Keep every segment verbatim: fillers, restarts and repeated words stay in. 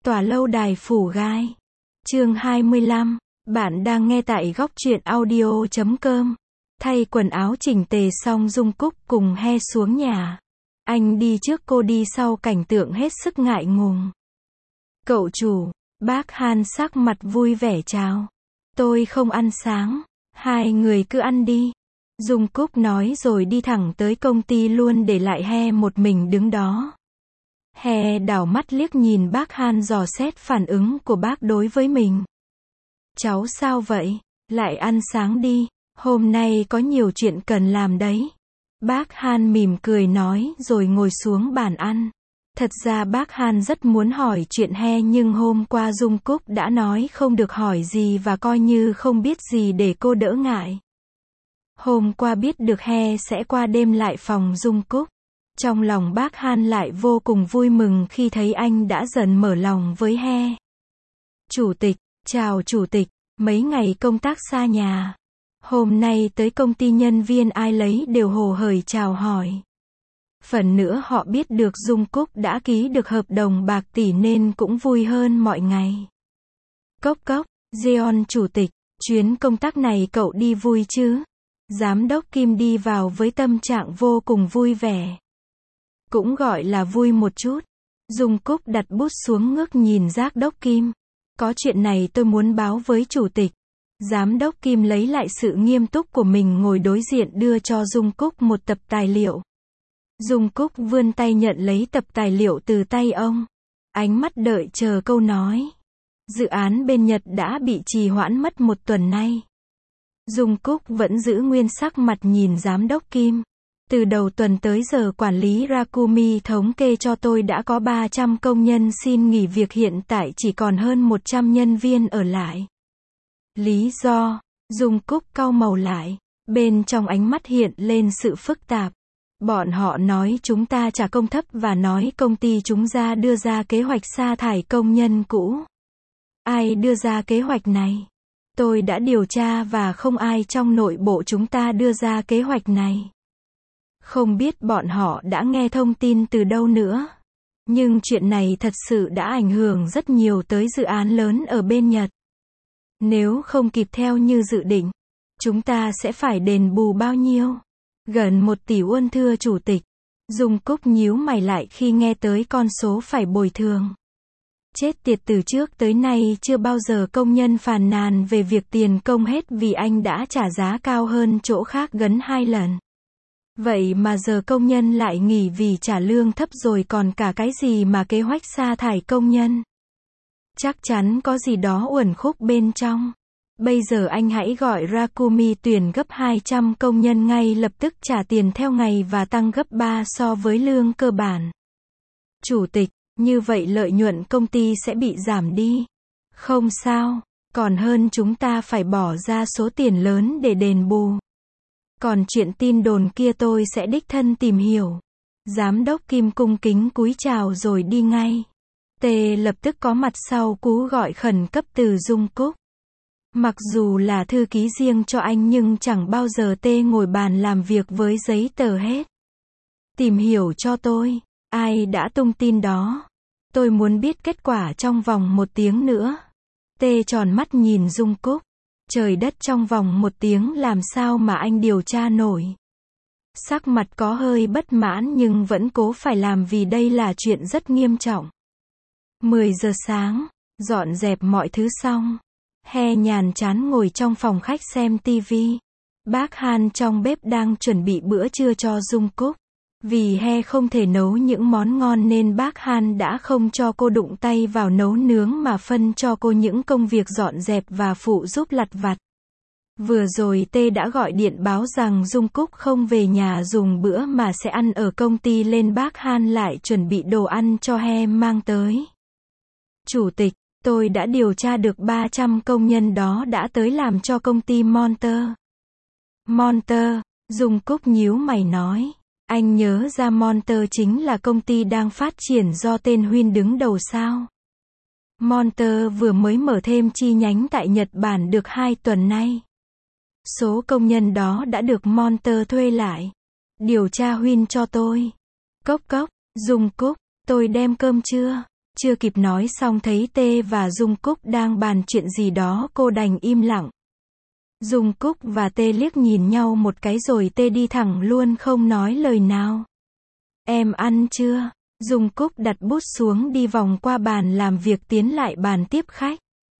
Tòa lâu đài phủ gai. Chương hai mươi lăm. Bạn đang nghe tại góc truyện audio chấm com. Thay quần áo chỉnh tề xong Dung Cúc cùng He xuống nhà. Anh đi trước cô đi sau, cảnh tượng hết sức ngại ngùng. Cậu chủ, bác Han sắc mặt vui vẻ chào. Tôi không ăn sáng, hai người cứ ăn đi. Dung Cúc nói rồi đi thẳng tới công ty luôn, để lại He một mình đứng đó. He đảo mắt liếc nhìn bác Han dò xét phản ứng của bác đối với mình. Cháu sao vậy? Lại ăn sáng đi, hôm nay có nhiều chuyện cần làm đấy. Bác Han mỉm cười nói rồi ngồi xuống bàn ăn. Thật ra bác Han rất muốn hỏi chuyện He, nhưng hôm qua Dung Cúc đã nói không được hỏi gì và coi như không biết gì để cô đỡ ngại. Hôm qua biết được He sẽ qua đêm lại phòng Dung Cúc. Trong lòng bác Han lại vô cùng vui mừng khi thấy anh đã dần mở lòng với He. Chủ tịch, chào chủ tịch, mấy ngày công tác xa nhà. Hôm nay tới công ty nhân viên ai lấy đều hồ hởi chào hỏi. Phần nữa họ biết được Dung Cúc đã ký được hợp đồng bạc tỷ nên cũng vui hơn mọi ngày. Cốc cốc, Jeon chủ tịch, chuyến công tác này cậu đi vui chứ? Giám đốc Kim đi vào với tâm trạng vô cùng vui vẻ. Cũng gọi là vui một chút. Dung Cúc đặt bút xuống ngước nhìn Giám đốc Kim. Có chuyện này tôi muốn báo với chủ tịch. Giám đốc Kim lấy lại sự nghiêm túc của mình, ngồi đối diện đưa cho Dung Cúc một tập tài liệu. Dung Cúc vươn tay nhận lấy tập tài liệu từ tay ông. Ánh mắt đợi chờ câu nói. Dự án bên Nhật đã bị trì hoãn mất một tuần nay. Dung Cúc vẫn giữ nguyên sắc mặt nhìn Giám đốc Kim. Từ đầu tuần tới giờ quản lý Rakumi thống kê cho tôi đã có ba trăm công nhân xin nghỉ việc, hiện tại chỉ còn hơn một trăm nhân viên ở lại. Lý do? Dung Cúc cau màu lại. Bên trong ánh mắt hiện lên sự phức tạp. Bọn họ nói chúng ta trả công thấp và nói công ty chúng ta đưa ra kế hoạch sa thải công nhân cũ. Ai đưa ra kế hoạch này? Tôi đã điều tra và không ai trong nội bộ chúng ta đưa ra kế hoạch này. Không biết bọn họ đã nghe thông tin từ đâu nữa. Nhưng chuyện này thật sự đã ảnh hưởng rất nhiều tới dự án lớn ở bên Nhật. Nếu không kịp theo như dự định, chúng ta sẽ phải đền bù bao nhiêu? Gần một tỷ won thưa chủ tịch. Dung Cúc nhíu mày lại khi nghe tới con số phải bồi thường. Chết tiệt, từ trước tới nay chưa bao giờ công nhân phàn nàn về việc tiền công hết vì anh đã trả giá cao hơn chỗ khác gần hai lần. Vậy mà giờ công nhân lại nghỉ vì trả lương thấp rồi, còn cả cái gì mà kế hoạch sa thải công nhân. Chắc chắn có gì đó uẩn khúc bên trong. Bây giờ anh hãy gọi Rakumi tuyển gấp hai trăm công nhân ngay lập tức, trả tiền theo ngày và tăng gấp ba so với lương cơ bản. Chủ tịch, như vậy lợi nhuận công ty sẽ bị giảm đi. Không sao, còn hơn chúng ta phải bỏ ra số tiền lớn để đền bù. Còn chuyện tin đồn kia tôi sẽ đích thân tìm hiểu. Giám đốc Kim cung kính cúi chào rồi đi ngay. T lập tức có mặt sau cú gọi khẩn cấp từ Dung Cúc. Mặc dù là thư ký riêng cho anh nhưng chẳng bao giờ T ngồi bàn làm việc với giấy tờ hết. Tìm hiểu cho tôi, ai đã tung tin đó. Tôi muốn biết kết quả trong vòng một tiếng nữa. T tròn mắt nhìn Dung Cúc. Trời đất, trong vòng một tiếng làm sao mà anh điều tra nổi? Sắc mặt có hơi bất mãn nhưng vẫn cố phải làm vì đây là chuyện rất nghiêm trọng. mười giờ sáng, dọn dẹp mọi thứ xong. He nhàn chán ngồi trong phòng khách xem tivi. Bác Han trong bếp đang chuẩn bị bữa trưa cho Dung Cúc. Vì He không thể nấu những món ngon nên bác Han đã không cho cô đụng tay vào nấu nướng mà phân cho cô những công việc dọn dẹp và phụ giúp lặt vặt. Vừa rồi T đã gọi điện báo rằng Dung Cúc không về nhà dùng bữa mà sẽ ăn ở công ty, lên bác Han lại chuẩn bị đồ ăn cho He mang tới. Chủ tịch, tôi đã điều tra được ba trăm công nhân đó đã tới làm cho công ty Monter. Monter, Dung Cúc nhíu mày nói. Anh nhớ ra Monter chính là công ty đang phát triển do tên Huyên đứng đầu sao? Monter vừa mới mở thêm chi nhánh tại Nhật Bản được hai tuần nay. Số công nhân đó đã được Monter thuê lại. Điều tra Huyên cho tôi. Cốc cốc, Dung Cúc, tôi đem cơm chưa? Chưa kịp nói xong thấy Tê và Dung Cúc đang bàn chuyện gì đó, cô đành im lặng. Dung Cúc và Tê liếc nhìn nhau một cái rồi Tê đi thẳng luôn không nói lời nào. Em ăn chưa? Dung Cúc đặt bút xuống đi vòng qua bàn làm việc tiến lại bàn tiếp khách.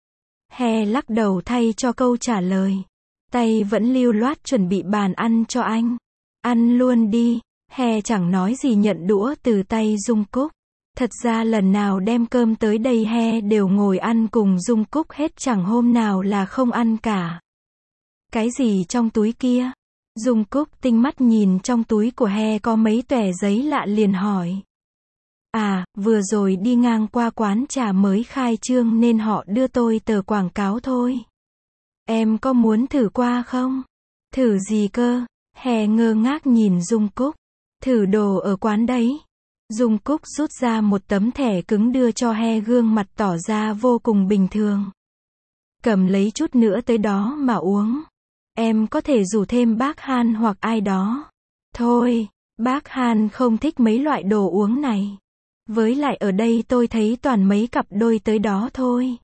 He lắc đầu thay cho câu trả lời. Tay vẫn lưu loát chuẩn bị bàn ăn cho anh. Ăn luôn đi. He chẳng nói gì nhận đũa từ tay Dung Cúc. Thật ra lần nào đem cơm tới đây He đều ngồi ăn cùng Dung Cúc hết, chẳng hôm nào là không ăn cả. Cái gì trong túi kia? Dung Cúc tinh mắt nhìn trong túi của He có mấy tòe giấy lạ liền hỏi. À, vừa rồi đi ngang qua quán trà mới khai trương nên họ đưa tôi tờ quảng cáo thôi. Em có muốn thử qua không? Thử gì cơ? He ngơ ngác nhìn Dung Cúc. Thử đồ ở quán đấy. Dung Cúc rút ra một tấm thẻ cứng đưa cho He, gương mặt tỏ ra vô cùng bình thường. Cầm lấy chút nữa tới đó mà uống. Em có thể rủ thêm bác Han hoặc ai đó. Thôi, bác Han không thích mấy loại đồ uống này. Với lại ở đây tôi thấy toàn mấy cặp đôi tới đó thôi.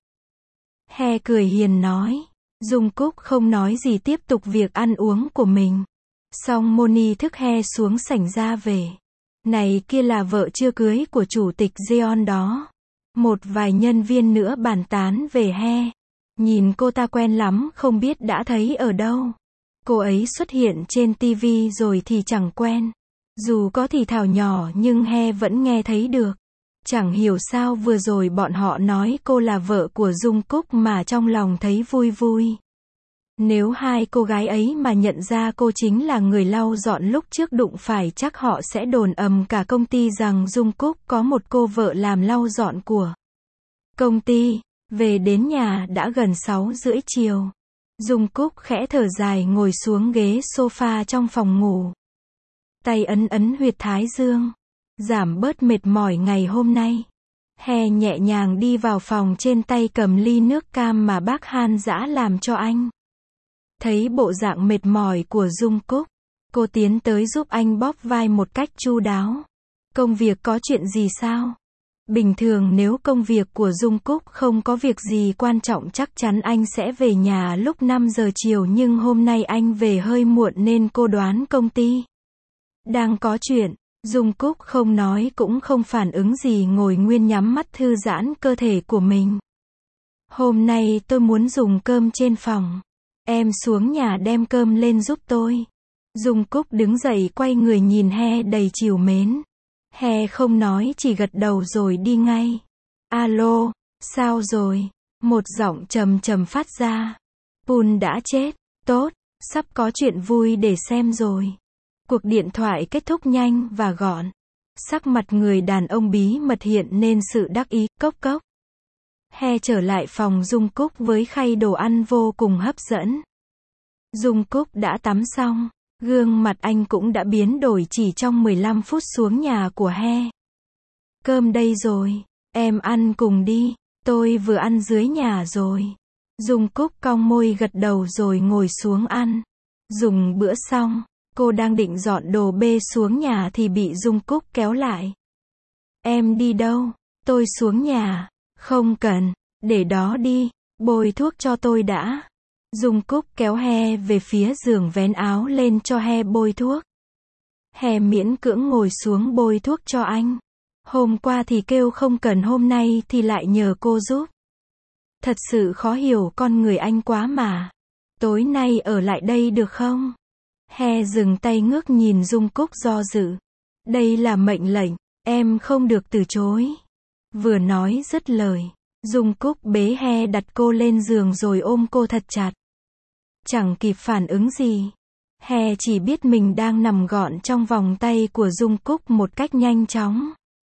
He cười hiền nói. Dung Cúc không nói gì tiếp tục việc ăn uống của mình. Xong Moni thức He xuống sảnh ra về. Này kia là vợ chưa cưới của chủ tịch Jeon đó. Một vài nhân viên nữa bàn tán về He. Nhìn cô ta quen lắm, không biết đã thấy ở đâu. Cô ấy xuất hiện trên ti vi rồi thì chẳng quen. Dù có thì thào nhỏ nhưng He vẫn nghe thấy được. Chẳng hiểu sao vừa rồi bọn họ nói cô là vợ của Dung Cúc mà trong lòng thấy vui vui. Nếu hai cô gái ấy mà nhận ra cô chính là người lau dọn lúc trước đụng phải, chắc họ sẽ đồn ầm cả công ty rằng Dung Cúc có một cô vợ làm lau dọn của công ty. Về đến nhà đã gần sáu rưỡi chiều. Dung Cúc khẽ thở dài ngồi xuống ghế sofa trong phòng ngủ. Tay ấn ấn huyệt thái dương. Giảm bớt mệt mỏi ngày hôm nay. He nhẹ nhàng đi vào phòng, trên tay cầm ly nước cam mà bác Han dã làm cho anh. Thấy bộ dạng mệt mỏi của Dung Cúc, cô tiến tới giúp anh bóp vai một cách chu đáo. Công việc có chuyện gì sao? Bình thường nếu công việc của Dung Cúc không có việc gì quan trọng chắc chắn anh sẽ về nhà lúc năm giờ chiều, nhưng hôm nay anh về hơi muộn nên cô đoán công ty đang có chuyện. Dung Cúc không nói cũng không phản ứng gì, ngồi nguyên nhắm mắt thư giãn cơ thể của mình. Hôm nay tôi muốn dùng cơm trên phòng. Em xuống nhà đem cơm lên giúp tôi. Dung Cúc đứng dậy quay người nhìn He đầy trìu mến. He không nói, chỉ gật đầu rồi đi ngay. Alo, sao rồi? Một giọng trầm trầm phát ra. Pun đã chết. Tốt, sắp có chuyện vui để xem rồi. Cuộc điện thoại kết thúc nhanh và gọn. Sắc mặt người đàn ông bí mật hiện nên sự đắc ý. Cốc cốc. He trở lại phòng Dung Cúc với khay đồ ăn vô cùng hấp dẫn. Dung Cúc đã tắm xong. Gương mặt anh cũng đã biến đổi chỉ trong mười lăm phút xuống nhà của He. Cơm đây rồi. Em ăn cùng đi. Tôi vừa ăn dưới nhà rồi. Dung Cúc cong môi gật đầu rồi ngồi xuống ăn. Dùng bữa xong, cô đang định dọn đồ bê xuống nhà thì bị Dung Cúc kéo lại. Em đi đâu? Tôi xuống nhà. Không cần. Để đó đi. Bôi thuốc cho tôi đã. Dung Cúc kéo He về phía giường, vén áo lên cho He bôi thuốc. He miễn cưỡng ngồi xuống bôi thuốc cho anh. Hôm qua thì kêu không cần, hôm nay thì lại nhờ cô giúp. Thật sự khó hiểu con người anh quá mà. Tối nay ở lại đây được không? He dừng tay ngước nhìn Dung Cúc do dự. Đây là mệnh lệnh, em không được từ chối. Vừa nói dứt lời, Dung Cúc bế He đặt cô lên giường rồi ôm cô thật chặt. Chẳng kịp phản ứng gì. He chỉ biết mình đang nằm gọn trong vòng tay của Dung Cúc một cách nhanh chóng.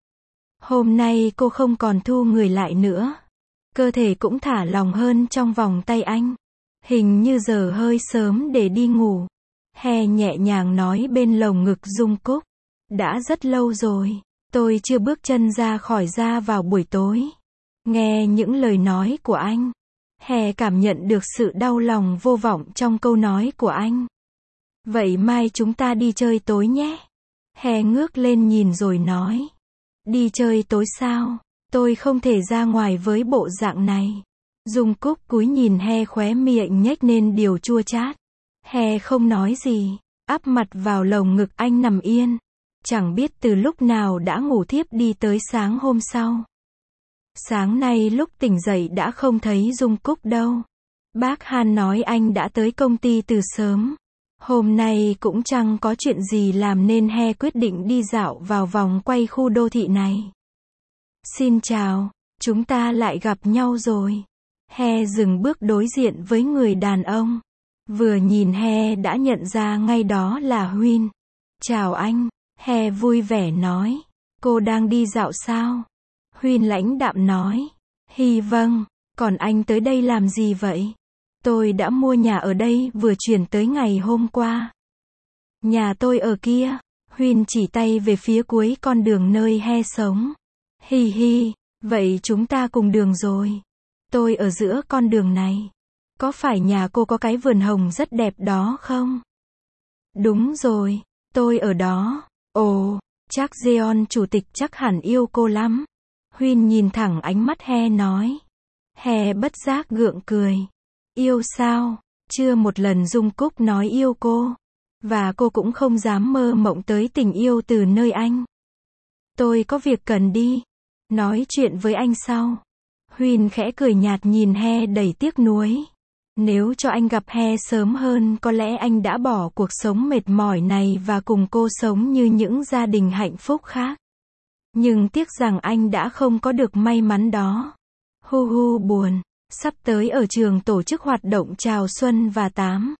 Hôm nay cô không còn thu người lại nữa. Cơ thể cũng thả lỏng hơn trong vòng tay anh. Hình như giờ hơi sớm để đi ngủ. He nhẹ nhàng nói bên lồng ngực Dung Cúc. Đã rất lâu rồi, tôi chưa bước chân ra khỏi ra vào buổi tối. Nghe những lời nói của anh, He cảm nhận được sự đau lòng vô vọng trong câu nói của anh. Vậy mai chúng ta đi chơi tối nhé. He ngước lên nhìn rồi nói. Đi chơi tối sao? Tôi không thể ra ngoài với bộ dạng này. Dung Cúc cúi nhìn He, khóe miệng nhếch nên điều chua chát. He không nói gì, áp mặt vào lồng ngực anh nằm yên. Chẳng biết từ lúc nào đã ngủ thiếp đi tới sáng hôm sau. Sáng nay lúc tỉnh dậy đã không thấy Dung Cúc đâu. Bác Han nói anh đã tới công ty từ sớm. Hôm nay cũng chẳng có chuyện gì làm nên He quyết định đi dạo vào vòng quay khu đô thị này. Xin chào, chúng ta lại gặp nhau rồi. He dừng bước đối diện với người đàn ông. Vừa nhìn He đã nhận ra ngay đó là Huyên. Chào anh, He vui vẻ nói. Cô đang đi dạo sao? Huyên lãnh đạm nói. Hi vâng, còn anh tới đây làm gì vậy? Tôi đã mua nhà ở đây vừa chuyển tới ngày hôm qua. Nhà tôi ở kia. Huyên chỉ tay về phía cuối con đường nơi He sống. Hi hi, vậy chúng ta cùng đường rồi. Tôi ở giữa con đường này. Có phải nhà cô có cái vườn hồng rất đẹp đó không? Đúng rồi, tôi ở đó. Ồ, chắc Jeon chủ tịch chắc hẳn yêu cô lắm. Huyên nhìn thẳng ánh mắt He nói. He bất giác gượng cười. Yêu sao? Chưa một lần Dung Cúc nói yêu cô. Và cô cũng không dám mơ mộng tới tình yêu từ nơi anh. Tôi có việc cần đi. Nói chuyện với anh sau. Huyên khẽ cười nhạt nhìn He đầy tiếc nuối. Nếu cho anh gặp He sớm hơn có lẽ anh đã bỏ cuộc sống mệt mỏi này và cùng cô sống như những gia đình hạnh phúc khác. Nhưng tiếc rằng anh đã không có được may mắn đó. Hu hu buồn. Sắp tới ở trường tổ chức hoạt động chào xuân và tám.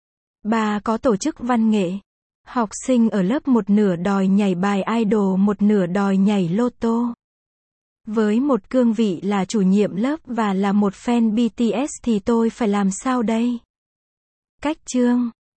Ba có tổ chức văn nghệ. Học sinh ở lớp một nửa đòi nhảy bài idol, một nửa đòi nhảy lô tô. Với một cương vị là chủ nhiệm lớp và là một fan bê tê ét thì tôi phải làm sao đây? Cách chương